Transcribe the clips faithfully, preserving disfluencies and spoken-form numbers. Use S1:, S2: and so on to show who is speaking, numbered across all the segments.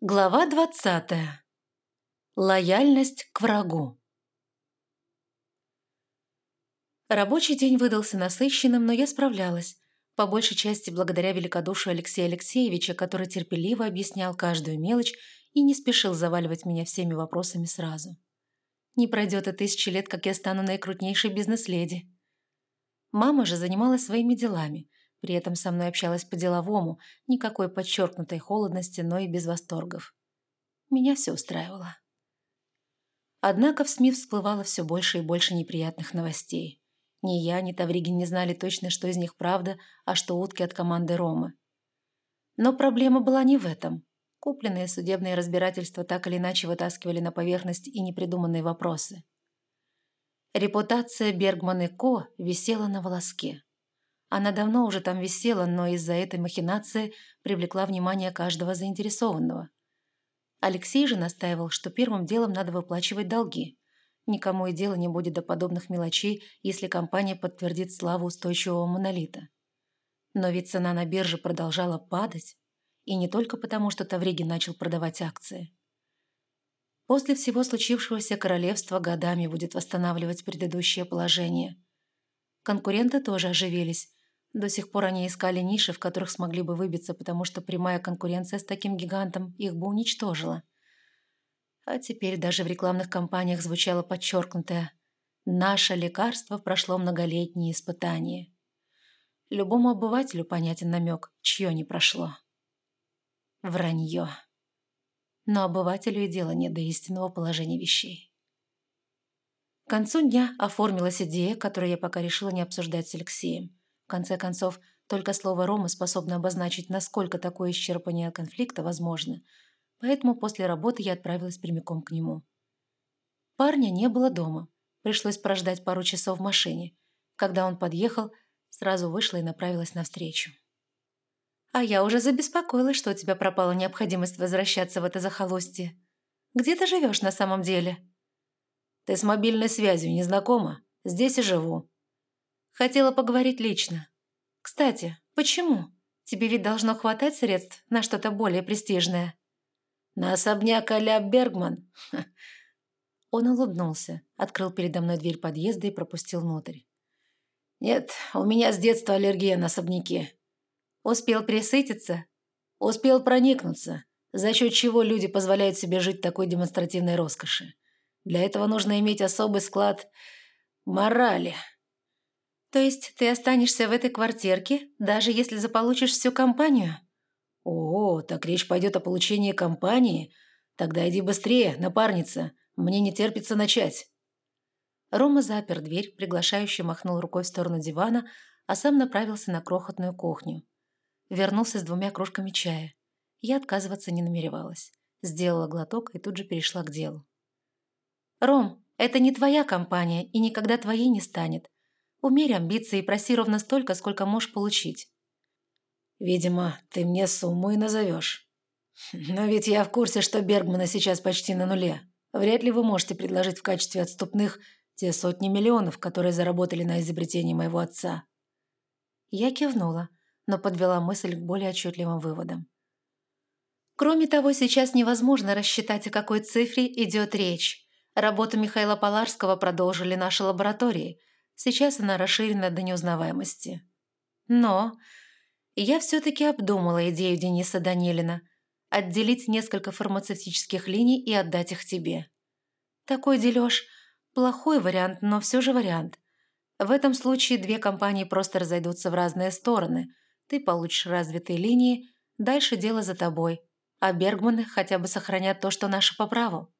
S1: Глава двадцатая. Лояльность к врагу. Рабочий день выдался насыщенным, но я справлялась, по большей части благодаря великодушию Алексея Алексеевича, который терпеливо объяснял каждую мелочь и не спешил заваливать меня всеми вопросами сразу. Не пройдет и тысячи лет, как я стану наикрутнейшей бизнес-леди. Мама же занималась своими делами, при этом со мной общалась по-деловому, никакой подчеркнутой холодности, но и без восторгов. Меня все устраивало. Однако в СМИ всплывало все больше и больше неприятных новостей. Ни я, ни Тавригин не знали точно, что из них правда, а что утки от команды Ромы. Но проблема была не в этом. Купленные судебные разбирательства так или иначе вытаскивали на поверхность и непридуманные вопросы. Репутация Бергман и Ко висела на волоске. Она давно уже там висела, но из-за этой махинации привлекла внимание каждого заинтересованного. Алексей же настаивал, что первым делом надо выплачивать долги. Никому и дела не будет до подобных мелочей, если компания подтвердит славу устойчивого монолита. Но ведь цена на бирже продолжала падать, и не только потому, что Тавригин начал продавать акции. После всего случившегося королевство годами будет восстанавливать предыдущее положение. Конкуренты тоже оживились. До сих пор они искали ниши, в которых смогли бы выбиться, потому что прямая конкуренция с таким гигантом их бы уничтожила. А теперь даже в рекламных кампаниях звучало подчеркнутое: «Наше лекарство прошло многолетние испытания». Любому обывателю понятен намек, чье не прошло. Вранье. Но обывателю и дела нет до истинного положения вещей. К концу дня оформилась идея, которую я пока решила не обсуждать с Алексеем. В конце концов, только слово «Рома» способно обозначить, насколько такое исчерпание конфликта возможно, поэтому после работы я отправилась прямиком к нему. Парня не было дома, пришлось прождать пару часов в машине. Когда он подъехал, сразу вышла и направилась навстречу. «А я уже забеспокоилась, что у тебя пропала необходимость возвращаться в это захолустье. Где ты живешь на самом деле?» «Ты с мобильной связью не знакома? Здесь и живу». «Хотела поговорить лично. Кстати, почему? Тебе ведь должно хватать средств на что-то более престижное». «На особняк а-ля Бергман?» Он улыбнулся, открыл передо мной дверь подъезда и пропустил внутрь. «Нет, у меня с детства аллергия на особняки». «Успел присытиться?» «Успел проникнуться, за счет чего люди позволяют себе жить в такой демонстративной роскоши. Для этого нужно иметь особый склад морали». «То есть ты останешься в этой квартирке, даже если заполучишь всю компанию?» «О, так речь пойдет о получении компании? Тогда иди быстрее, напарница, мне не терпится начать». Рома запер дверь, приглашающе махнул рукой в сторону дивана, а сам направился на крохотную кухню. Вернулся с двумя кружками чая. Я отказываться не намеревалась. Сделала глоток и тут же перешла к делу. «Ром, это не твоя компания и никогда твоей не станет. Умерь амбиции и проси ровно столько, сколько можешь получить». «Видимо, ты мне сумму и назовешь. Но ведь я в курсе, что Бергманы сейчас почти на нуле. Вряд ли вы можете предложить в качестве отступных те сотни миллионов, которые заработали на изобретении моего отца». Я кивнула, но подвела мысль к более отчетливым выводам. Кроме того, сейчас невозможно рассчитать, о какой цифре идет речь. Работу Михаила Поларского продолжили наши лаборатории. Сейчас она расширена до неузнаваемости. Но я все-таки обдумала идею Дениса Данилина – отделить несколько фармацевтических линий и отдать их тебе. Такой дележ – плохой вариант, но все же вариант. В этом случае две компании просто разойдутся в разные стороны. Ты получишь развитые линии, дальше дело за тобой, а Бергманы хотя бы сохранят то, что наше по праву.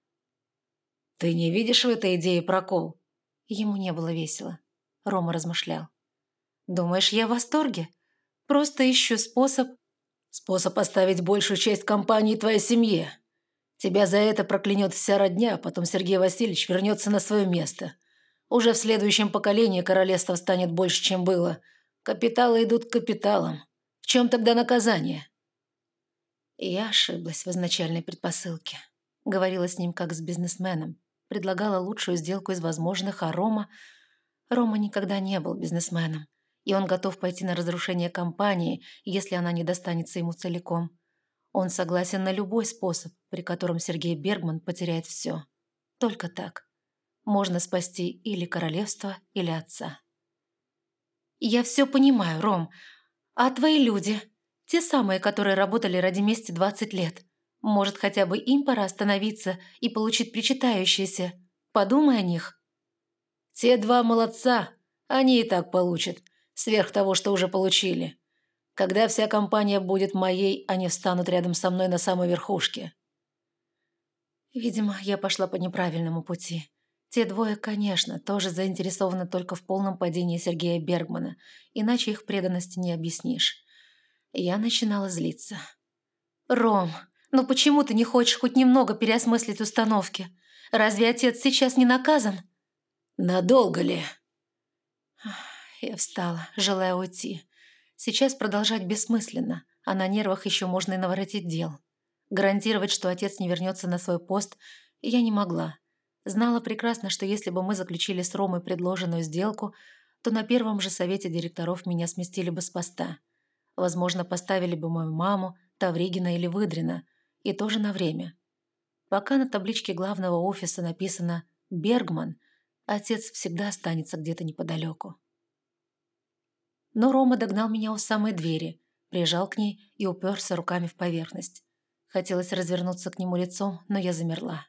S1: «Ты не видишь в этой идее прокол?» Ему не было весело. Рома размышлял. «Думаешь, я в восторге? Просто ищу способ...» «Способ оставить большую часть компании твоей семье. Тебя за это проклянет вся родня, а потом Сергей Васильевич вернется на свое место. Уже в следующем поколении королевство станет больше, чем было. Капиталы идут к капиталам. В чем тогда наказание?» Я ошиблась в изначальной предпосылке. Говорила с ним как с бизнесменом. Предлагала лучшую сделку из возможных, а Рома... Рома никогда не был бизнесменом. И он готов пойти на разрушение компании, если она не достанется ему целиком. Он согласен на любой способ, при котором Сергей Бергман потеряет все. Только так. Можно спасти или королевство, или отца. «Я все понимаю, Ром. А твои люди? Те самые, которые работали ради мести двадцать лет. Может, хотя бы им пора остановиться и получить причитающееся? Подумай о них».
S2: «Те два молодца, они и так получат, сверх того, что уже получили. Когда вся компания будет моей, они встанут рядом со мной на самой верхушке».
S1: Видимо, я пошла по неправильному пути. Те двое, конечно, тоже заинтересованы только в полном падении Сергея Бергмана, иначе их преданности не объяснишь. Я начинала злиться. «Ром, ну почему ты не хочешь хоть немного переосмыслить установки? Разве отец сейчас не наказан?»
S2: «Надолго ли?»
S1: Я встала, желая уйти. Сейчас продолжать бессмысленно, а на нервах еще можно и наворотить дел. Гарантировать, что отец не вернется на свой пост, я не могла. Знала прекрасно, что если бы мы заключили с Ромой предложенную сделку, то на первом же совете директоров меня сместили бы с поста. Возможно, поставили бы мою маму, Тавригина или Выдрина, и тоже на время. Пока на табличке главного офиса написано «Бергман», отец всегда останется где-то неподалеку. Но Рома догнал меня у самой двери, прижал к ней и уперся руками в поверхность. Хотелось развернуться к нему лицом, но я замерла.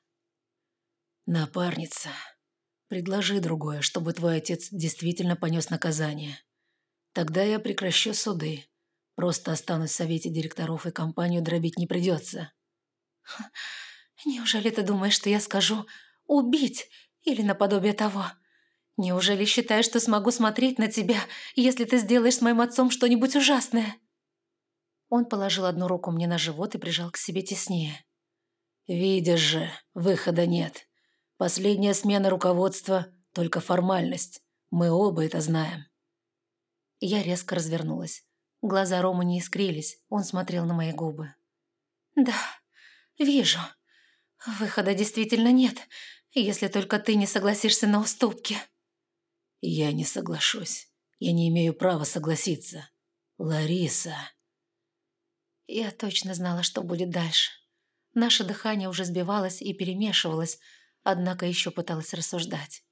S2: «Напарница, предложи другое, чтобы твой отец действительно понес наказание. Тогда я прекращу суды. Просто останусь в совете директоров, и компанию дробить не придется».
S1: «Неужели ты думаешь, что я скажу «убить» или наподобие того? Неужели считаешь, что смогу смотреть на тебя, если ты сделаешь с моим отцом что-нибудь ужасное?» Он положил одну руку мне на живот и прижал к себе теснее.
S2: «Видишь же, выхода нет. Последняя смена руководства – только формальность. Мы оба это знаем».
S1: Я резко развернулась. Глаза Ромы не искрились, он смотрел на мои губы. «Да, вижу. Выхода действительно нет, если только ты не согласишься на уступки».
S2: «Я не соглашусь. Я не имею права согласиться. Лариса...»
S1: Я точно знала, что будет дальше. Наше дыхание уже сбивалось и перемешивалось, однако еще пыталась рассуждать.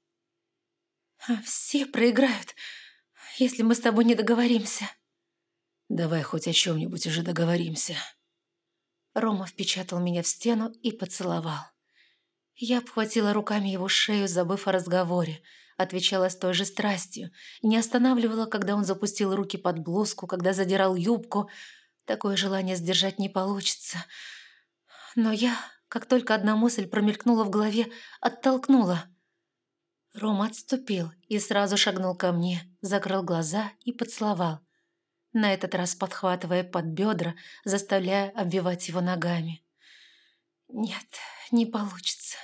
S1: «Все проиграют, если мы с тобой не договоримся».
S2: «Давай хоть о чем-нибудь уже договоримся».
S1: Рома впечатал меня в стену и поцеловал. Я обхватила руками его шею, забыв о разговоре, отвечала с той же страстью, не останавливала, когда он запустил руки под блузку, когда задирал юбку. Такое желание сдержать не получится. Но я, как только одна мысль промелькнула в голове, оттолкнула. Рома отступил и сразу шагнул ко мне, закрыл глаза и поцеловал, на этот раз подхватывая под бедра, заставляя обвивать его ногами. Нет, не получится.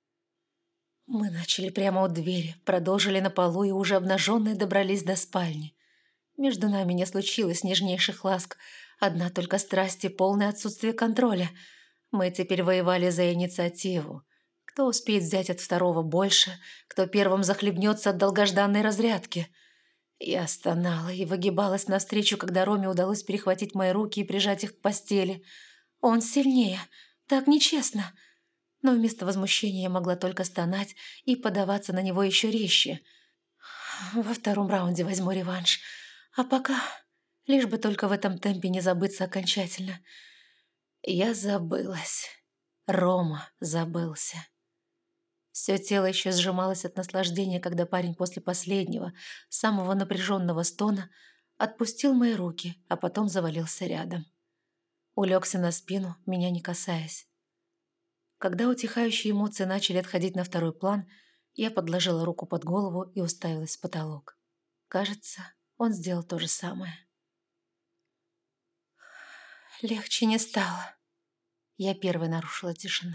S1: Мы начали прямо у двери, продолжили на полу и уже обнаженные добрались до спальни. Между нами не случилось нежнейших ласк, одна только страсть и полное отсутствие контроля. Мы теперь воевали за инициативу. Кто успеет взять от второго больше, кто первым захлебнется от долгожданной разрядки. Я стонала и выгибалась навстречу, когда Роме удалось перехватить мои руки и прижать их к постели. Он сильнее, так нечестно. Но вместо возмущения я могла только стонать и подаваться на него еще резче. Во втором раунде возьму реванш. А пока, лишь бы только в этом темпе не забыться окончательно. Я забылась. Рома забылся. Все тело еще сжималось от наслаждения, когда парень после последнего, самого напряженного стона отпустил мои руки, а потом завалился рядом. Улегся на спину, меня не касаясь. Когда утихающие эмоции начали отходить на второй план, я подложила руку под голову и уставилась в потолок. Кажется, он сделал то же самое. Легче не стало. Я первой нарушила тишину.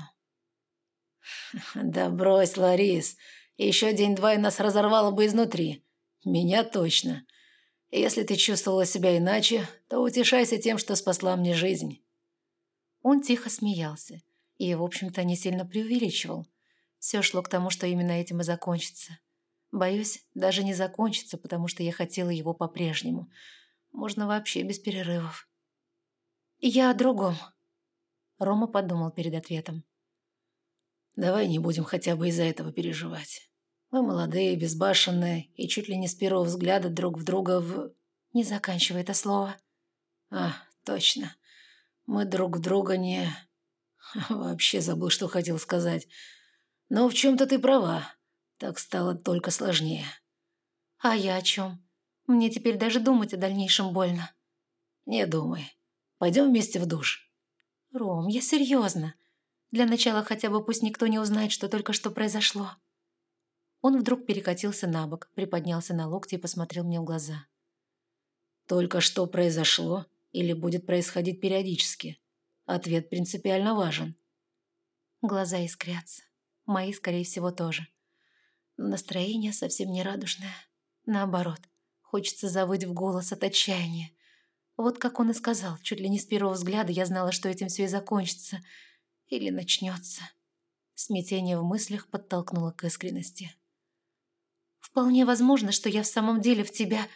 S2: «Да брось, Ларис, еще день-два и нас разорвало бы изнутри. Меня точно. Если ты чувствовала себя иначе, то утешайся тем, что спасла мне жизнь».
S1: Он тихо смеялся и, в общем-то, не сильно преувеличивал. Все шло к тому, что именно этим и закончится. Боюсь, даже не закончится, потому что я хотела его по-прежнему. Можно вообще без перерывов. Я о другом. Рома подумал перед ответом.
S2: «Давай не будем хотя бы из-за этого переживать. Мы молодые, безбашенные и чуть ли не с первого взгляда друг в друга в...»
S1: «Не заканчивай это слово».
S2: «А, точно. Мы друг в друга не...» Вообще забыл, что хотел сказать. Но в чем-то ты права. Так стало только сложнее.
S1: А я о чем? Мне теперь даже думать о дальнейшем больно.
S2: Не думай. Пойдем вместе в душ.
S1: Ром, я серьезно. Для начала хотя бы пусть никто не узнает, что только что произошло. Он вдруг перекатился на бок, приподнялся на локти и посмотрел мне в глаза.
S2: Только что произошло или будет происходить периодически? Ответ принципиально важен.
S1: Глаза искрятся. Мои, скорее всего, тоже. Настроение совсем не радужное. Наоборот, хочется завыть в голос от отчаяния. Вот как он и сказал, чуть ли не с первого взгляда я знала, что этим все и закончится. Или начнется. Смятение в мыслях подтолкнуло к искренности. «Вполне возможно, что я в самом деле в тебя...»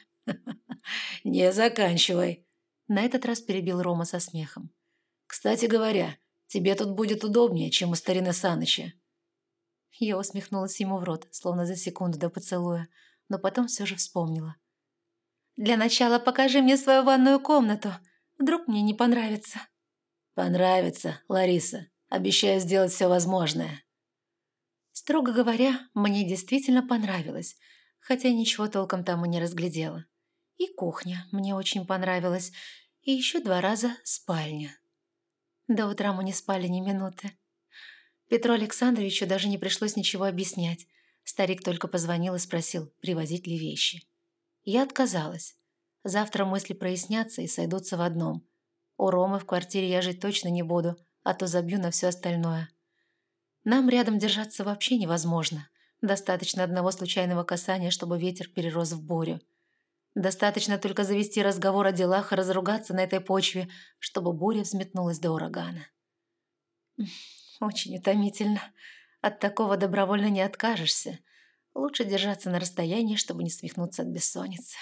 S2: «Не заканчивай!»
S1: На этот раз перебил Рома со смехом.
S2: «Кстати говоря, тебе тут будет удобнее, чем у старины Саныча».
S1: Я усмехнулась ему в рот, словно за секунду до поцелуя, но потом все же вспомнила. «Для начала покажи мне свою ванную комнату. Вдруг мне не понравится».
S2: «Понравится, Лариса. Обещаю сделать все возможное».
S1: Строго говоря, мне действительно понравилось, хотя ничего толком там и не разглядела. И кухня мне очень понравилась, и еще два раза спальня. До утра мы не спали ни минуты. Петру Александровичу даже не пришлось ничего объяснять. Старик только позвонил и спросил, привозить ли вещи. Я отказалась. Завтра мысли прояснятся и сойдутся в одном. У Ромы в квартире я жить точно не буду, а то забью на все остальное. Нам рядом держаться вообще невозможно. Достаточно одного случайного касания, чтобы ветер перерос в бурю. Достаточно только завести разговор о делах и разругаться на этой почве, чтобы буря взметнулась до урагана. Очень утомительно. От такого добровольно не откажешься. Лучше держаться на расстоянии, чтобы не свихнуться от бессонницы.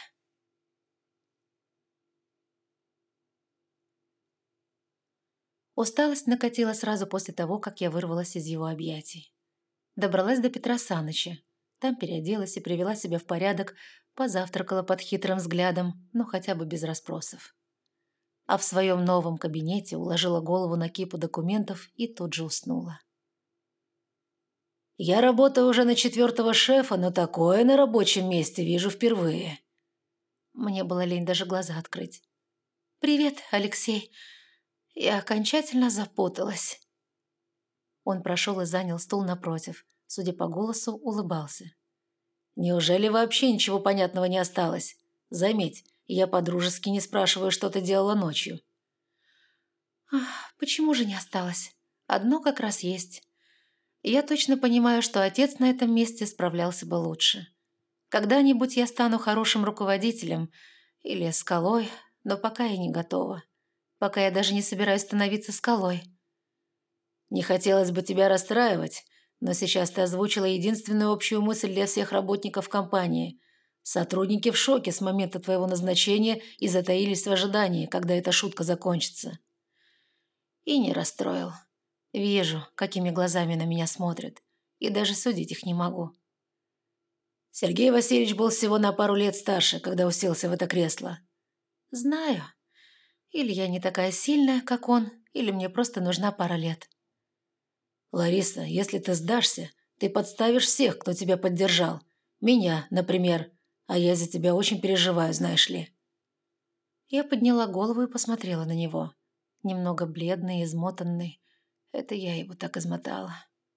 S1: Усталость накатила сразу после того, как я вырвалась из его объятий. Добралась до Петра Саныча. Там переоделась и привела себя в порядок, позавтракала под хитрым взглядом, но хотя бы без расспросов. А в своем новом кабинете уложила голову на кипу документов и тут же уснула.
S2: «Я работаю уже на четвертого шефа, но такое на рабочем месте вижу впервые».
S1: Мне было лень даже глаза открыть. «Привет, Алексей. Я окончательно запуталась». Он прошел и занял стул напротив. Судя по голосу, улыбался.
S2: «Неужели вообще ничего понятного не осталось? Заметь, я по-дружески не спрашиваю, что ты делала ночью».
S1: Ах, почему же не осталось? Одно как раз есть. Я точно понимаю, что отец на этом месте справлялся бы лучше. Когда-нибудь я стану хорошим руководителем или скалой, но пока я не готова. Пока я даже не собираюсь становиться скалой.
S2: Не хотелось бы тебя расстраивать, но сейчас ты озвучила единственную общую мысль для всех работников компании. Сотрудники в шоке с момента твоего назначения и затаились в ожидании, когда эта шутка закончится.
S1: И не расстроил. Вижу, какими глазами на меня смотрят, и даже судить их не могу.
S2: Сергей Васильевич был всего на пару лет старше, когда уселся в это кресло.
S1: Знаю. Или я не такая сильная, как он, или мне просто нужна пара лет.
S2: Лариса, если ты сдашься, ты подставишь всех, кто тебя поддержал. Меня, например. А я за тебя очень переживаю, знаешь ли.
S1: Я подняла голову и посмотрела на него. Немного бледный и измотанный. Это я его так измотала.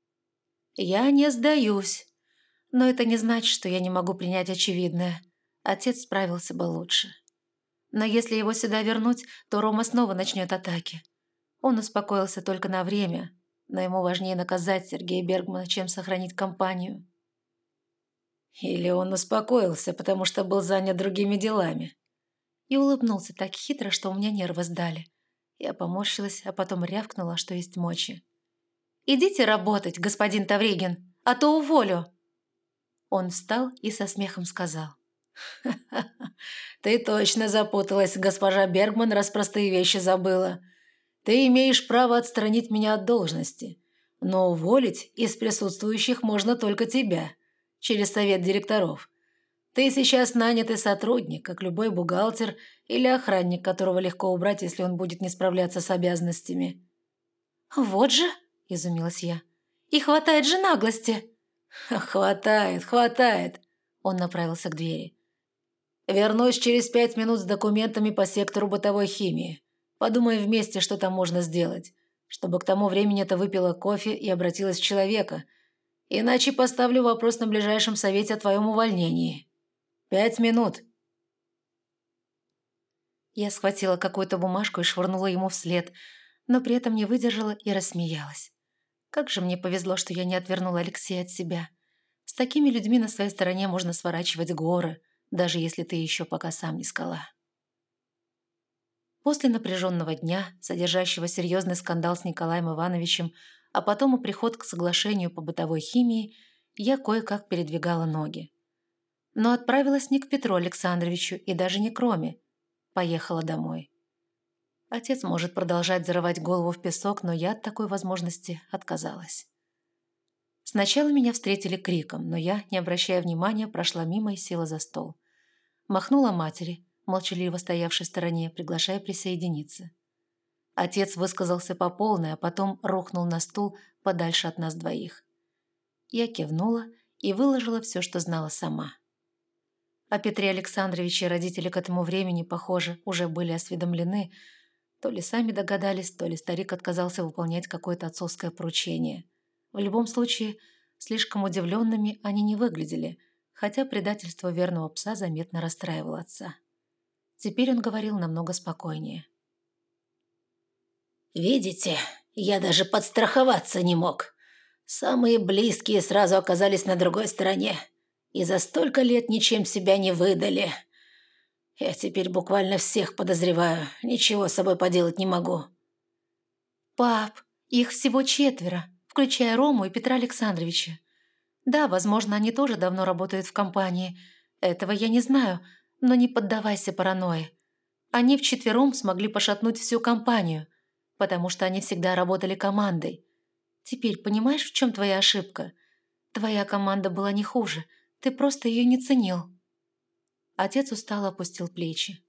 S1: Я не сдаюсь. Но это не значит, что я не могу принять очевидное. Отец справился бы лучше. Но если его сюда вернуть, то Рома снова начнет атаки. Он успокоился только на время, но ему важнее наказать Сергея Бергмана, чем сохранить компанию.
S2: Или он успокоился, потому что был занят другими делами.
S1: И улыбнулся так хитро, что у меня нервы сдали. Я поморщилась, а потом рявкнула, что есть мочи. «Идите работать, господин Тавригин, а то уволю!» Он встал и со смехом сказал.
S2: «Ха-ха-ха, ты точно запуталась, госпожа Бергман, раз простые вещи забыла. Ты имеешь право отстранить меня от должности, но уволить из присутствующих можно только тебя, через совет директоров. Ты сейчас нанятый сотрудник, как любой бухгалтер или охранник, которого легко убрать, если он будет не справляться с обязанностями».
S1: «Вот же!» – изумилась я. «И хватает же наглости!»
S2: «Хватает, хватает!» – он направился к двери. «Вернусь через пять минут с документами по сектору бытовой химии. Подумай вместе, что там можно сделать, чтобы к тому времени ты выпила кофе и обратилась в человека. Иначе поставлю вопрос на ближайшем совете о твоем увольнении. Пять минут».
S1: Я схватила какую-то бумажку и швырнула ему вслед, но при этом не выдержала и рассмеялась. Как же мне повезло, что я не отвернула Алексея от себя. С такими людьми на своей стороне можно сворачивать горы, даже если ты еще пока сам не скала. После напряженного дня, содержащего серьезный скандал с Николаем Ивановичем, а потом и приход к соглашению по бытовой химии, я кое-как передвигала ноги. Но отправилась не к Петру Александровичу и даже не к Роме. Поехала домой. Отец может продолжать зарывать голову в песок, но я от такой возможности отказалась. Сначала меня встретили криком, но я, не обращая внимания, прошла мимо и села за стол. Махнула матери, молчаливо стоявшей в стороне, приглашая присоединиться. Отец высказался по полной, а потом рухнул на стул подальше от нас двоих. Я кивнула и выложила все, что знала сама. О Петре Александровиче родители к этому времени, похоже, уже были осведомлены, то ли сами догадались, то ли старик отказался выполнять какое-то отцовское поручение. В любом случае, слишком удивленными они не выглядели, хотя предательство верного пса заметно расстраивало отца. Теперь он говорил намного спокойнее.
S2: «Видите, я даже подстраховаться не мог. Самые близкие сразу оказались на другой стороне и за столько лет ничем себя не выдали. Я теперь буквально всех подозреваю, ничего с собой поделать не могу».
S1: «Пап, их всего четверо, включая Рому и Петра Александровича. Да, возможно, они тоже давно работают в компании. Этого я не знаю, но не поддавайся паранойе. Они вчетвером смогли пошатнуть всю компанию, потому что они всегда работали командой. Теперь понимаешь, в чем твоя ошибка? Твоя команда была не хуже, ты просто ее не ценил». Отец устало опустил плечи.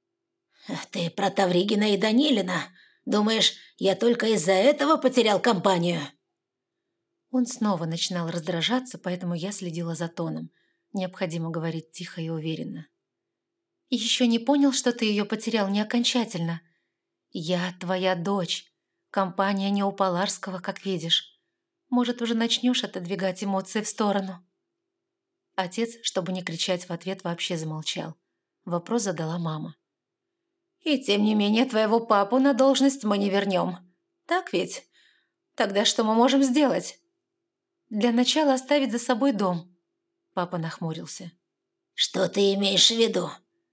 S2: «Ты про Тавригина и Данилина? Думаешь, я только из-за этого потерял компанию?»
S1: Он снова начинал раздражаться, поэтому я следила за тоном. Необходимо говорить тихо и уверенно. «Еще не понял, что ты ее потерял не окончательно. Я твоя дочь. Компания не у Поларского, как видишь. Может, уже начнешь отодвигать эмоции в сторону?» Отец, чтобы не кричать в ответ, вообще замолчал. Вопрос задала мама. «И тем не менее твоего папу на должность мы не вернем. Так ведь? Тогда что мы можем сделать?» «Для начала оставить за собой дом». Папа нахмурился.
S2: «Что ты имеешь в виду?»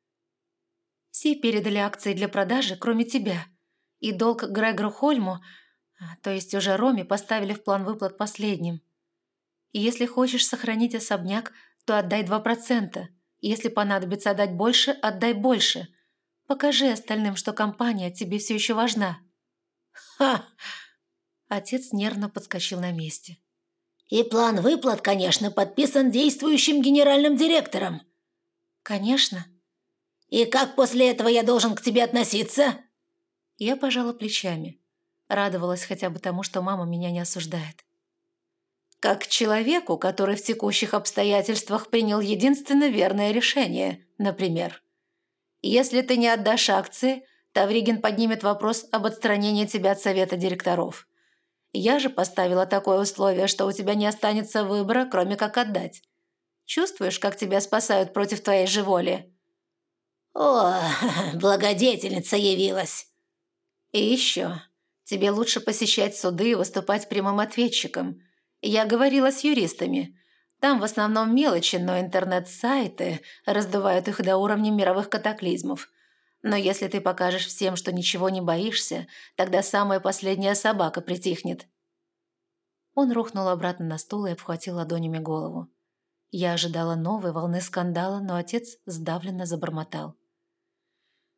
S1: «Все передали акции для продажи, кроме тебя. И долг Грегору Хольму, то есть уже Роме, поставили в план выплат последним. И если хочешь сохранить особняк, то отдай два процента. Если понадобится отдать больше, отдай больше. Покажи остальным, что компания тебе все еще важна».
S2: «Ха!»
S1: Отец нервно подскочил на месте.
S2: «И план выплат, конечно, подписан действующим генеральным директором».
S1: «Конечно».
S2: «И как после этого я должен к тебе относиться?»
S1: Я пожала плечами. Радовалась хотя бы тому, что мама меня не осуждает. «Как к человеку, который в текущих обстоятельствах принял единственно верное решение, например. Если ты не отдашь акции, Тавригин поднимет вопрос об отстранении тебя от совета директоров. Я же поставила такое условие, что у тебя не останется выбора, кроме как отдать. Чувствуешь, как тебя спасают против твоей же воли?»
S2: «О, благодетельница явилась!»
S1: «И еще. Тебе лучше посещать суды и выступать прямым ответчиком. Я говорила с юристами. Там в основном мелочи, но интернет-сайты раздувают их до уровня мировых катаклизмов. Но если ты покажешь всем, что ничего не боишься, тогда самая последняя собака притихнет». Он рухнул обратно на стул и обхватил ладонями голову. Я ожидала новой волны скандала, но отец сдавленно забормотал.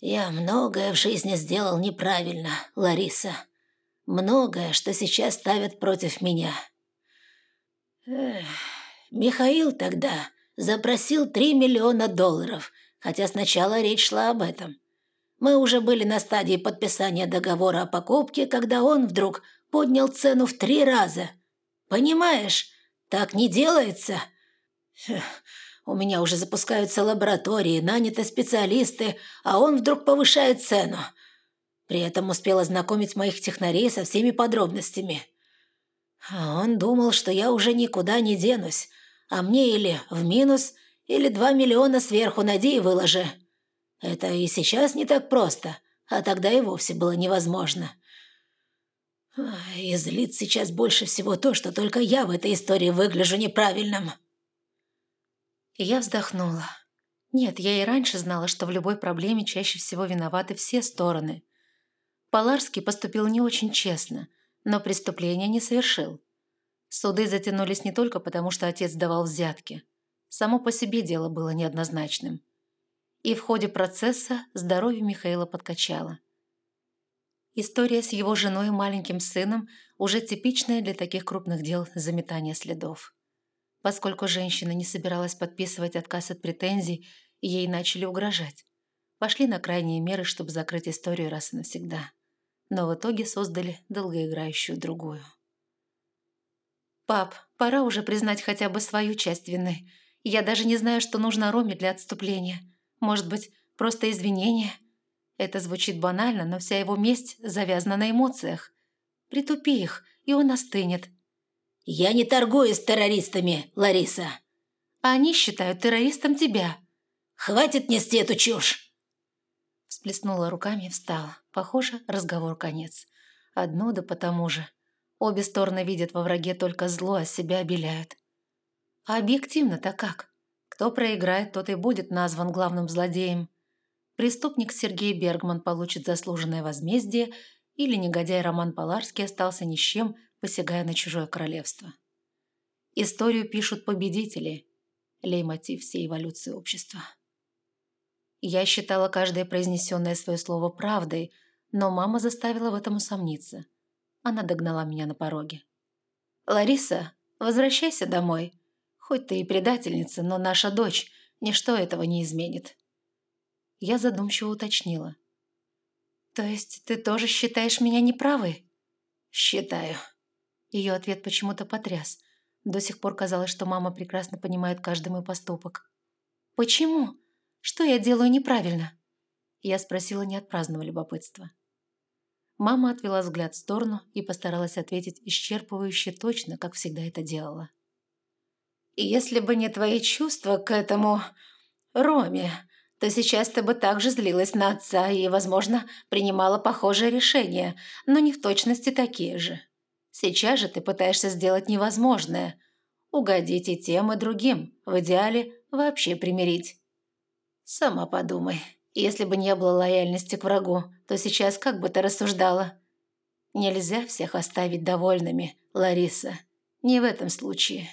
S2: «Я многое в жизни сделал неправильно, Лариса. Многое, что сейчас ставят против меня. Эх, Михаил тогда запросил три миллиона долларов, хотя сначала речь шла об этом. Мы уже были на стадии подписания договора о покупке, когда он вдруг поднял цену в три раза. Понимаешь, так не делается. Эх, У меня уже запускаются лаборатории, наняты специалисты, а он вдруг повышает цену. При этом успел ознакомить моих технарей со всеми подробностями. А он думал, что я уже никуда не денусь, а мне или в минус, или два миллиона сверху найди и выложи. Это и сейчас не так просто, а тогда и вовсе было невозможно. И злит сейчас больше всего то, что только я в этой истории выгляжу неправильным.
S1: Я вздохнула. Нет, я и раньше знала, что в любой проблеме чаще всего виноваты все стороны. Поларский поступил не очень честно, но преступления не совершил. Суды затянулись не только потому, что отец давал взятки. Само по себе дело было неоднозначным. И в ходе процесса здоровье Михаила подкачало. История с его женой и маленьким сыном уже типичная для таких крупных дел заметания следов. Поскольку женщина не собиралась подписывать отказ от претензий, ей начали угрожать. Пошли на крайние меры, чтобы закрыть историю раз и навсегда. Но в итоге создали долгоиграющую другую. «Пап, пора уже признать хотя бы свою часть вины. Я даже не знаю, что нужно Роме для отступления. Может быть, просто извинения?» Это звучит банально, но вся его месть завязана на эмоциях. Притупи их, и он остынет.
S2: «Я не торгую с террористами, Лариса!»
S1: А они считают террористом тебя.
S2: «Хватит нести эту чушь!»
S1: Всплеснула руками и встала. Похоже, разговор конец. Одно да потому же. Обе стороны видят во враге только зло, а себя обеляют. А объективно-то как? Кто проиграет, тот и будет назван главным злодеем. Преступник Сергей Бергман получит заслуженное возмездие, или негодяй Роман Поларский остался ни с чем, посягая на чужое королевство. Историю пишут победители, лейтмотив всей эволюции общества. Я считала каждое произнесенное свое слово правдой, но мама заставила в этом усомниться. Она догнала меня на пороге. «Лариса, возвращайся домой. Хоть ты и предательница, но наша дочь, ничто этого не изменит». Я задумчиво уточнила. «То есть ты тоже считаешь меня неправой?»
S2: «Считаю».
S1: Ее ответ почему-то потряс. До сих пор казалось, что мама прекрасно понимает каждый мой поступок. «Почему? Что я делаю неправильно?» Я спросила не от праздного любопытства. Мама отвела взгляд в сторону и постаралась ответить исчерпывающе точно, как всегда это делала. «Если бы не твои чувства к этому Роме, то сейчас ты бы также злилась на отца и, возможно, принимала похожее решение, но не в точности такие же. Сейчас же ты пытаешься сделать невозможное – угодить и тем, и другим, в идеале вообще примирить. Сама подумай, если бы не было лояльности к врагу, то сейчас как бы ты рассуждала? Нельзя всех оставить довольными, Лариса, не в этом случае.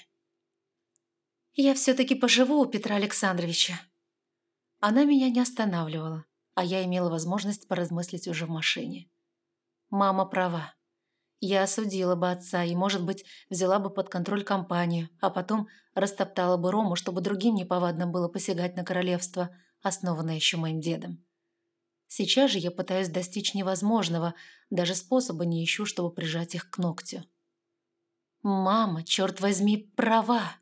S1: Я все-таки поживу у Петра Александровича». Она меня не останавливала, а я имела возможность поразмыслить уже в машине. Мама права. Я осудила бы отца и, может быть, взяла бы под контроль компанию, а потом растоптала бы Рому, чтобы другим неповадно было посягать на королевство, основанное еще моим дедом. Сейчас же я пытаюсь достичь невозможного, даже способа не ищу, чтобы прижать их к ногтю. Мама, черт возьми, права.